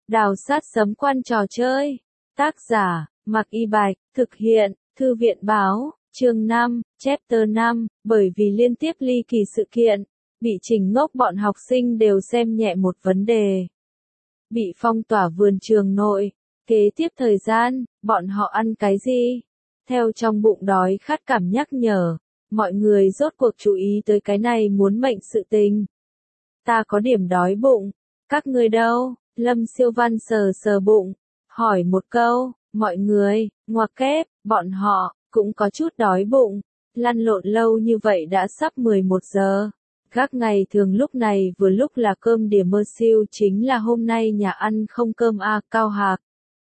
Đào sát sấm quan trò chơi. Tác giả, Mạc Y Bạch, thực hiện, Thư viện Báo, chương 5, chapter 5, bởi vì liên tiếp ly kỳ sự kiện, bị Trình Ngốc bọn học sinh đều xem nhẹ một vấn đề. Bị phong tỏa vườn trường nội, kế tiếp thời gian, bọn họ ăn cái gì? Theo trong bụng đói khát cảm nhắc nhở, mọi người rốt cuộc chú ý tới cái này muốn mệnh sự tình. Ta có điểm đói bụng, các ngươi đâu? Lâm Siêu Văn sờ sờ bụng, hỏi một câu, mọi người, ngoặc kép, bọn họ, cũng có chút đói bụng, lăn lộn lâu như vậy đã sắp 11 giờ. Các ngày thường lúc này vừa lúc là cơm đĩa mơ siêu chính là hôm nay nhà ăn không cơm Cao Hạc.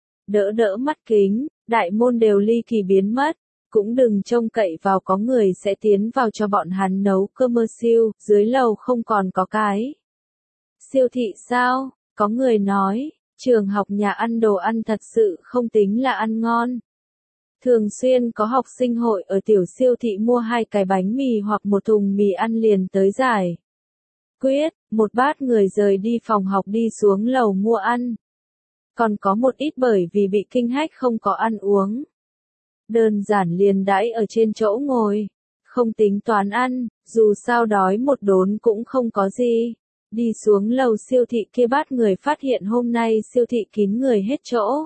Đỡ đỡ mắt kính, đại môn đều ly kỳ biến mất, cũng đừng trông cậy vào có người sẽ tiến vào cho bọn hắn nấu cơm mơ siêu, dưới lầu không còn có cái. Siêu thị sao? Có người nói, trường học nhà ăn đồ ăn thật sự không tính là ăn ngon. Thường xuyên có học sinh hội ở tiểu siêu thị mua 2 cái bánh mì hoặc một thùng mì ăn liền tới giải quyết, một bát người rời đi phòng học đi xuống lầu mua ăn. Còn có một ít bởi vì bị kinh hách không có ăn uống. Đơn giản liền đãi ở trên chỗ ngồi, không tính toán ăn, dù sao đói một đốn cũng không có gì. Đi xuống lầu siêu thị kia bát người phát hiện hôm nay siêu thị kín người hết chỗ.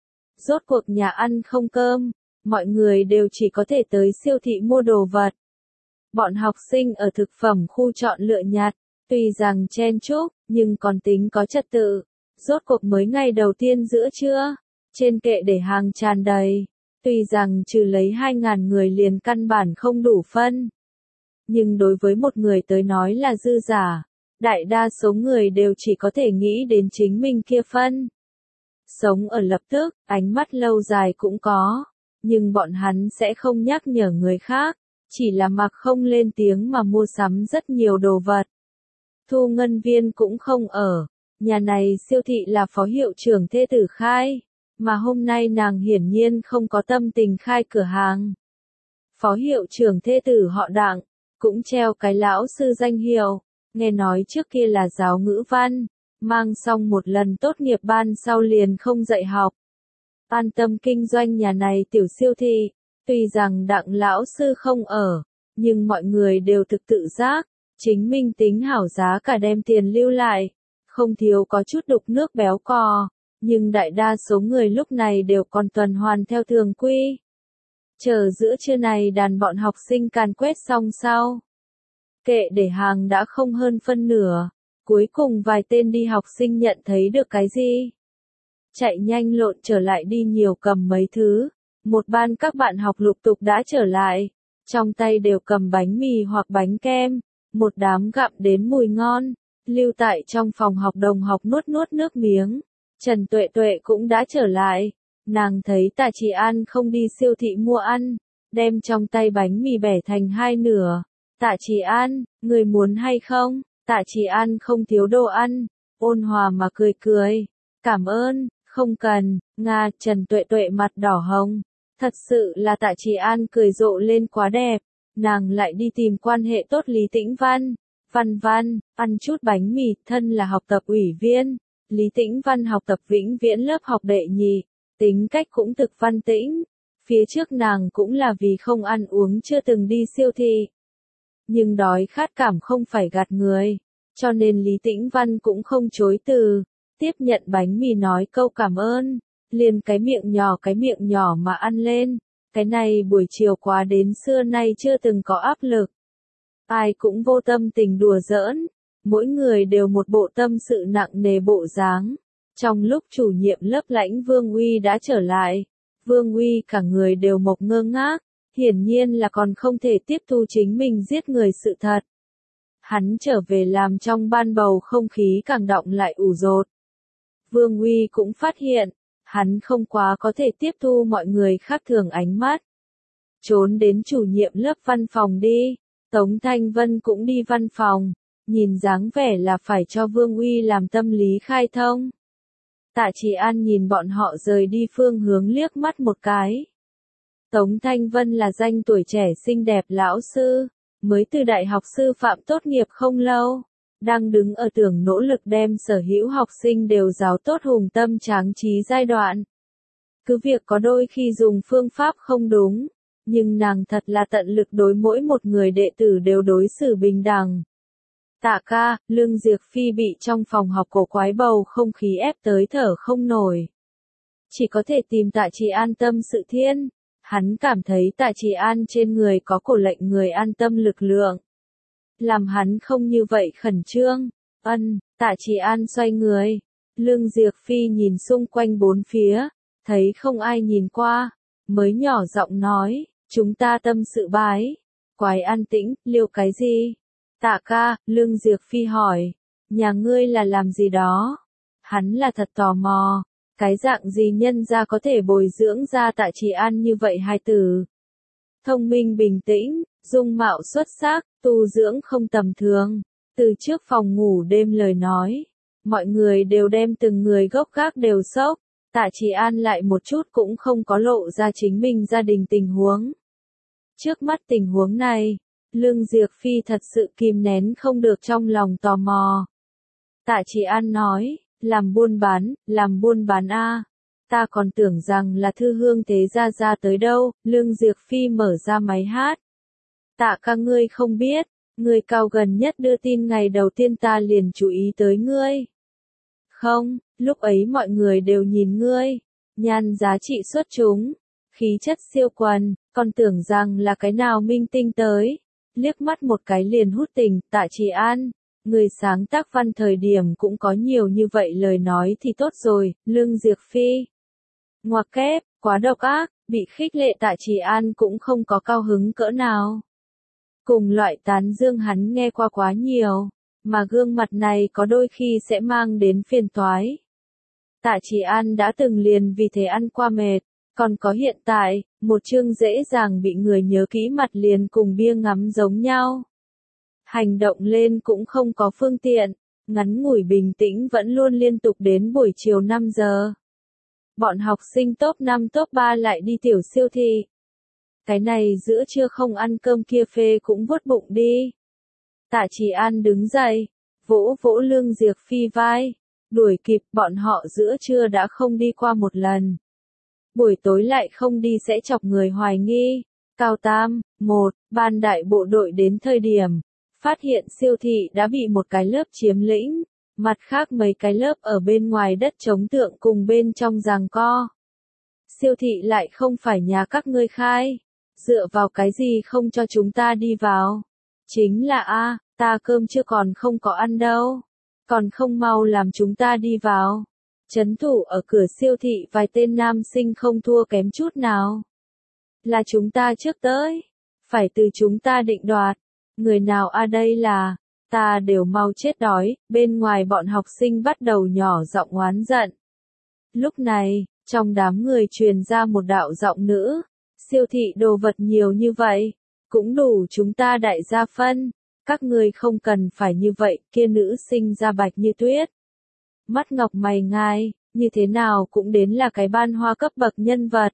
Rốt cuộc nhà ăn không cơm, mọi người đều chỉ có thể tới siêu thị mua đồ vật. Bọn học sinh ở thực phẩm khu chọn lựa nhặt, tuy rằng chen chúc, nhưng còn tính có trật tự. Rốt cuộc mới ngày đầu tiên giữa trưa, trên kệ để hàng tràn đầy. Tuy rằng trừ lấy 2.000 người liền căn bản không đủ phân. Nhưng đối với một người tới nói là dư giả. Đại đa số người đều chỉ có thể nghĩ đến chính mình kia phân. Sống ở lập tức, ánh mắt lâu dài cũng có. Nhưng bọn hắn sẽ không nhắc nhở người khác. Chỉ là mặc không lên tiếng mà mua sắm rất nhiều đồ vật. Thu ngân viên cũng không ở. Nhà này siêu thị là phó hiệu trưởng thê tử khai. Mà hôm nay nàng hiển nhiên không có tâm tình khai cửa hàng. Phó hiệu trưởng thê tử họ Đặng. Cũng treo cái lão sư danh hiệu. Nghe nói trước kia là giáo ngữ văn, mang xong một lần tốt nghiệp ban sau liền không dạy học. An tâm kinh doanh nhà này tiểu siêu thị, tuy rằng Đặng lão sư không ở, nhưng mọi người đều thực tự giác, chính mình tính hảo giá cả đem tiền lưu lại, không thiếu có chút đục nước béo cò, nhưng đại đa số người lúc này đều còn tuần hoàn theo thường quy. Chờ giữa trưa này đàn bọn học sinh càn quét xong sau. Kệ để hàng đã không hơn phân nửa, cuối cùng vài tên đi học sinh nhận thấy được cái gì. Chạy nhanh lộn trở lại đi nhiều cầm mấy thứ, một ban các bạn học lục tục đã trở lại, trong tay đều cầm bánh mì hoặc bánh kem, một đám gặm đến mùi ngon, lưu tại trong phòng học đồng học nuốt nuốt nước miếng. Trần Tuệ Tuệ cũng đã trở lại, nàng thấy Tạ Trì An không đi siêu thị mua ăn, đem trong tay bánh mì bẻ thành 2 nửa. Tạ Trì An, người muốn hay không? Tạ Trì An không thiếu đồ ăn, ôn hòa mà cười cười. Cảm ơn, không cần, Nga. Trần Tuệ Tuệ mặt đỏ hồng. Thật sự là Tạ Trì An cười rộ lên quá đẹp. Nàng lại đi tìm quan hệ tốt Lý Tĩnh Văn. Văn, ăn chút bánh mì, thân là học tập ủy viên. Lý Tĩnh Văn học tập vĩnh viễn lớp học đệ nhị, tính cách cũng thực văn tĩnh. Phía trước nàng cũng là vì không ăn uống chưa từng đi siêu thị. Nhưng đói khát cảm không phải gạt người, cho nên Lý Tĩnh Văn cũng không chối từ, tiếp nhận bánh mì nói câu cảm ơn, liền cái miệng nhỏ mà ăn lên, cái này buổi chiều quá đến xưa nay chưa từng có áp lực. Ai cũng vô tâm tình đùa giỡn, mỗi người đều một bộ tâm sự nặng nề bộ dáng. Trong lúc chủ nhiệm lớp Lãnh Vương Uy đã trở lại, Vương Uy cả người đều mộc ngơ ngác. Hiển nhiên là còn không thể tiếp thu chính mình giết người sự thật. Hắn trở về làm trong ban bầu không khí càng đọng lại ủ rột. Vương Uy cũng phát hiện, hắn không quá có thể tiếp thu mọi người khác thường ánh mắt. Trốn đến chủ nhiệm lớp văn phòng đi, Tống Thanh Vân cũng đi văn phòng, nhìn dáng vẻ là phải cho Vương Uy làm tâm lý khai thông. Tạ Trì An nhìn bọn họ rời đi phương hướng liếc mắt một cái. Tống Thanh Vân là danh tuổi trẻ xinh đẹp lão sư, mới từ đại học sư phạm tốt nghiệp không lâu, đang đứng ở tường nỗ lực đem sở hữu học sinh đều giáo tốt hùng tâm tráng trí giai đoạn. Cứ việc có đôi khi dùng phương pháp không đúng, nhưng nàng thật là tận lực đối mỗi một người đệ tử đều đối xử bình đẳng. Tạ ca, Lương Diệp Phi bị trong phòng học cổ quái bầu không khí ép tới thở không nổi. Chỉ có thể tìm Tạ Trì An tâm sự thiên. Hắn cảm thấy Tạ Trì An trên người có cổ lệnh người an tâm lực lượng. Làm hắn không như vậy khẩn trương. Tạ Trì An xoay người. Lương Diệp Phi nhìn xung quanh bốn phía, thấy không ai nhìn qua, mới nhỏ giọng nói, chúng ta tâm sự bái. Quái an tĩnh, liêu cái gì? Tạ ca, Lương Diệp Phi hỏi, nhà ngươi là làm gì đó? Hắn là thật tò mò, cái dạng gì nhân gia có thể bồi dưỡng ra Tạ Trì An như vậy hai từ. Thông minh bình tĩnh, dung mạo xuất sắc, tu dưỡng không tầm thường. Từ trước phòng ngủ đêm lời nói, mọi người đều đem từng người gốc gác đều sốc. Tạ Trì An lại một chút cũng không có lộ ra chính mình gia đình tình huống. Trước mắt tình huống này, Lương Diệp Phi thật sự kìm nén không được trong lòng tò mò. Tạ Trì An nói, làm buôn bán a. Ta còn tưởng rằng là thư hương thế ra tới đâu. Lương Diệp Phi mở ra máy hát. Tạ ca ngươi không biết, người cao gần nhất đưa tin ngày đầu tiên ta liền chú ý tới ngươi. Không, lúc ấy mọi người đều nhìn ngươi, nhan giá trị xuất chúng, khí chất siêu quần, còn tưởng rằng là cái nào minh tinh tới. Liếc mắt một cái liền hút tình. Tạ Trì An, người sáng tác văn thời điểm cũng có nhiều như vậy lời nói thì tốt rồi. Lương Diệp Phi, ngoặc kép, quá độc ác, bị khích lệ Tạ Trì An cũng không có cao hứng cỡ nào. Cùng loại tán dương hắn nghe qua quá nhiều, mà gương mặt này có đôi khi sẽ mang đến phiền toái. Tạ Trì An đã từng liền vì thế ăn qua mệt, còn có hiện tại, một chương dễ dàng bị người nhớ kỹ mặt liền cùng bia ngắm giống nhau. Hành động lên cũng không có phương tiện, ngắn ngủi bình tĩnh vẫn luôn liên tục đến buổi chiều 5 giờ. Bọn học sinh top 5 top 3 lại đi tiểu siêu thị. Cái này giữa trưa không ăn cơm kia phê cũng vuốt bụng đi. Tạ Trì An đứng dậy, vỗ vỗ Lương Diệp Phi vai, đuổi kịp bọn họ giữa trưa đã không đi qua một lần. Buổi tối lại không đi sẽ chọc người hoài nghi. Cao Tam, ban đại bộ đội đến thời điểm, phát hiện siêu thị đã bị một cái lớp chiếm lĩnh, mặt khác mấy cái lớp ở bên ngoài đất trống tượng cùng bên trong giằng co. Siêu thị lại không phải nhà các ngươi khai, dựa vào cái gì không cho chúng ta đi vào? Chính là ta cơm chưa còn không có ăn đâu, còn không mau làm chúng ta đi vào. Trấn thủ ở cửa siêu thị vài tên nam sinh không thua kém chút nào. Là chúng ta trước tới, phải từ chúng ta định đoạt. Người nào đây là, ta đều mau chết đói. Bên ngoài bọn học sinh bắt đầu nhỏ giọng oán giận. Lúc này, trong đám người truyền ra một đạo giọng nữ, siêu thị đồ vật nhiều như vậy, cũng đủ chúng ta đại gia phân. Các người không cần phải như vậy. Kia nữ sinh da bạch như tuyết, mắt ngọc mày ngai, như thế nào cũng đến là cái ban hoa cấp bậc nhân vật.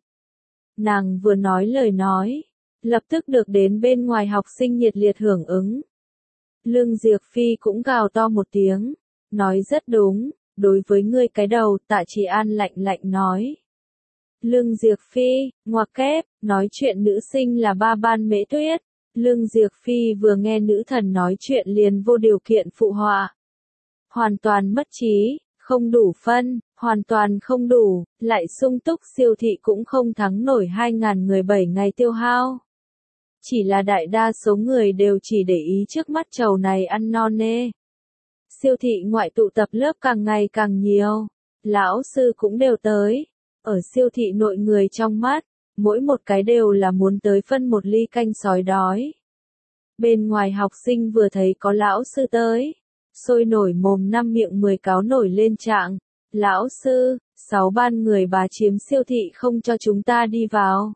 Nàng vừa nói lời nói, lập tức được đến bên ngoài học sinh nhiệt liệt hưởng ứng. Lương Diệp Phi cũng gào to một tiếng, nói rất đúng, đối với ngươi cái đầu. Tạ Trì An lạnh lạnh nói. Lương Diệp Phi, ngoặc kép, nói chuyện nữ sinh là ba ban Mễ Tuyết. Lương Diệp Phi vừa nghe nữ thần nói chuyện liền vô điều kiện phụ họa. Hoàn toàn mất trí, không đủ phân, hoàn toàn không đủ, lại sung túc siêu thị cũng không thắng nổi 2.000 người 7 ngày tiêu hao. Chỉ là đại đa số người đều chỉ để ý trước mắt trầu này ăn no nê. Siêu thị ngoại tụ tập lớp càng ngày càng nhiều, lão sư cũng đều tới. Ở siêu thị nội người trong mắt, mỗi một cái đều là muốn tới phân một ly canh sói đói. Bên ngoài học sinh vừa thấy có lão sư tới, sôi nổi mồm năm miệng 10 cáo nổi lên trạng. Lão sư, 6 ban người bà chiếm siêu thị không cho chúng ta đi vào.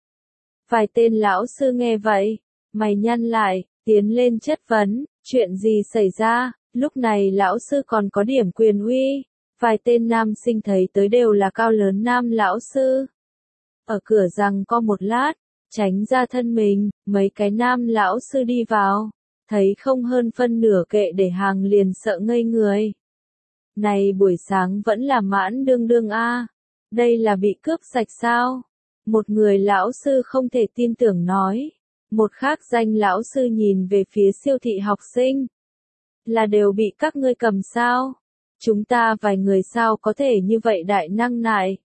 Vài tên lão sư nghe vậy, mày nhăn lại, tiến lên chất vấn, chuyện gì xảy ra? Lúc này lão sư còn có điểm quyền uy. Vài tên nam sinh thấy tới đều là cao lớn nam lão sư. Ở cửa giằng co một lát, tránh ra thân mình, mấy cái nam lão sư đi vào. thấy không hơn phân nửa kệ để hàng liền sợ ngây người. Này buổi sáng vẫn là mãn đương đương a, đây là bị cướp sạch sao? Một người lão sư không thể tin tưởng nói. Một khác danh lão sư nhìn về phía siêu thị học sinh. Là đều bị các ngươi cầm sao? Chúng ta vài người sao có thể như vậy đại năng nại?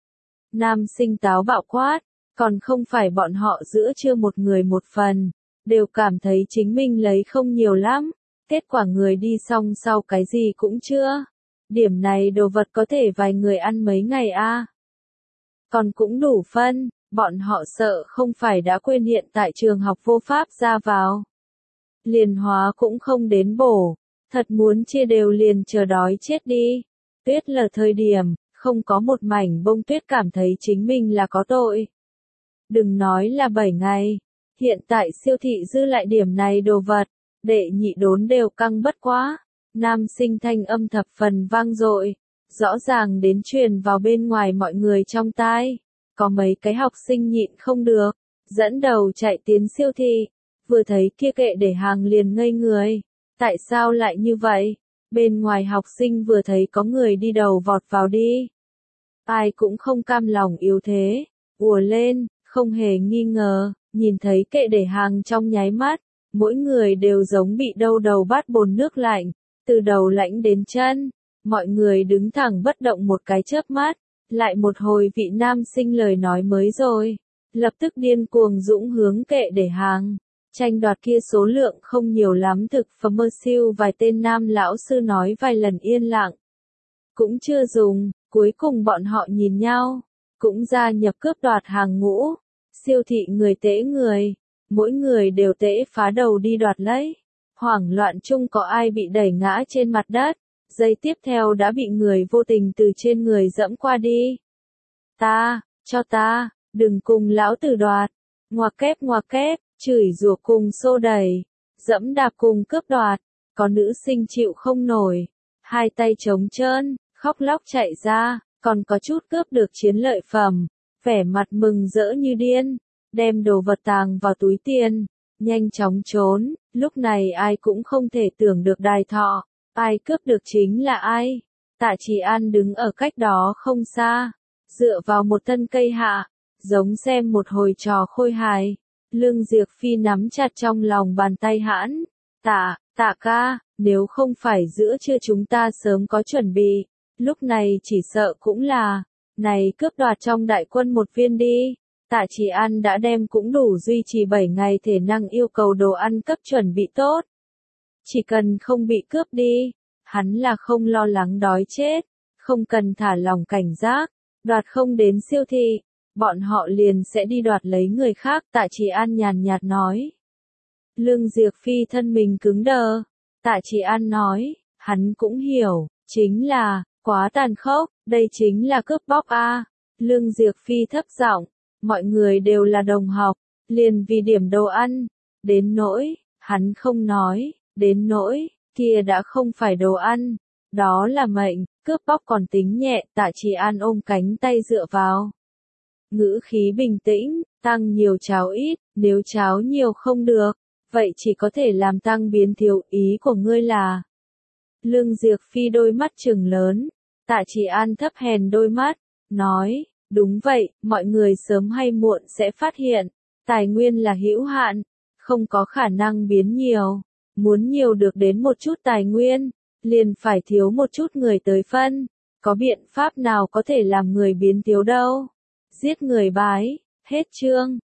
Nam sinh táo bạo quát, còn không phải bọn họ giữa chưa một người một phần, đều cảm thấy chính mình lấy không nhiều lắm, kết quả người đi xong sau cái gì cũng chưa. Điểm này đồ vật có thể vài người ăn mấy ngày a. Còn cũng đủ phân, bọn họ sợ không phải đã quên hiện tại trường học vô pháp ra vào. Liền hóa cũng không đến bổ, thật muốn chia đều liền chờ đói chết đi. Tuyết lở thời điểm, không có một mảnh bông tuyết cảm thấy chính mình là có tội. Đừng nói là 7 ngày, hiện tại siêu thị dư lại điểm này đồ vật, đệ nhị đốn đều căng bất quá. Nam sinh thanh âm thập phần vang dội, rõ ràng đến truyền vào bên ngoài mọi người trong tai. Có mấy cái học sinh nhịn không được, dẫn đầu chạy tiến siêu thị, vừa thấy kia kệ để hàng liền ngây người. Tại sao lại như vậy? Bên ngoài học sinh vừa thấy có người đi đầu vọt vào đi. Ai cũng không cam lòng yếu thế, ùa lên, không hề nghi ngờ, nhìn thấy kệ để hàng trong nháy mắt, mỗi người đều giống bị đâu đầu bát bồn nước lạnh, từ đầu lạnh đến chân, mọi người đứng thẳng bất động một cái chớp mắt, lại một hồi vị nam sinh lời nói mới rồi, lập tức điên cuồng dũng hướng kệ để hàng, tranh đoạt kia số lượng không nhiều lắm thực phẩm mơ siêu vài tên nam lão sư nói vài lần yên lặng. Cũng chưa dùng, cuối cùng bọn họ nhìn nhau, cũng gia nhập cướp đoạt hàng ngũ, siêu thị người tễ người, mỗi người đều tễ phá đầu đi đoạt lấy. Hoảng loạn chung có ai bị đẩy ngã trên mặt đất, giây tiếp theo đã bị người vô tình từ trên người dẫm qua đi. Cho ta, đừng cùng lão tử đoạt, ngoặc kép, chửi rủa cùng xô đẩy, dẫm đạp cùng cướp đoạt, có nữ sinh chịu không nổi, hai tay trống trơn, khóc lóc chạy ra, còn có chút cướp được chiến lợi phẩm, vẻ mặt mừng rỡ như điên, đem đồ vật tàng vào túi tiền, nhanh chóng trốn, lúc này ai cũng không thể tưởng được đài thọ, ai cướp được chính là ai. Tạ Trì An đứng ở cách đó không xa, dựa vào một thân cây hạ, giống xem một hồi trò khôi hài. Lương Diệc Phi nắm chặt trong lòng bàn tay hãn, tạ ca, nếu không phải giữa trưa chúng ta sớm có chuẩn bị, lúc này chỉ sợ cũng là, này cướp đoạt trong đại quân một viên đi. Tạ Trì An đã đem cũng đủ duy trì 7 ngày thể năng yêu cầu đồ ăn cấp chuẩn bị tốt. Chỉ cần không bị cướp đi, hắn là không lo lắng đói chết, không cần thả lòng cảnh giác, đoạt không đến siêu thị, bọn họ liền sẽ đi đoạt lấy người khác. Tạ Trì An nhàn nhạt nói. Lương Diệc Phi thân mình cứng đờ, Tạ Trì An nói, hắn cũng hiểu, chính là, quá tàn khốc, đây chính là cướp bóc a. Lương Diệc Phi thấp giọng, mọi người đều là đồng học, liền vì điểm đồ ăn, đến nỗi, hắn không nói, đến nỗi, kia đã không phải đồ ăn, đó là mệnh, cướp bóc còn tính nhẹ. Tạ Trì An ôm cánh tay dựa vào. Ngữ khí bình tĩnh, tăng nhiều cháo ít, nếu cháo nhiều không được, vậy chỉ có thể làm tăng biến thiếu, ý của ngươi là. Lương Diệc Phi đôi mắt trừng lớn, Tạ Trì An thấp hèn đôi mắt, nói, đúng vậy, mọi người sớm hay muộn sẽ phát hiện, tài nguyên là hữu hạn, không có khả năng biến nhiều, muốn nhiều được đến một chút tài nguyên, liền phải thiếu một chút người tới phân, có biện pháp nào có thể làm người biến thiếu đâu. Giết người bái, hết chương.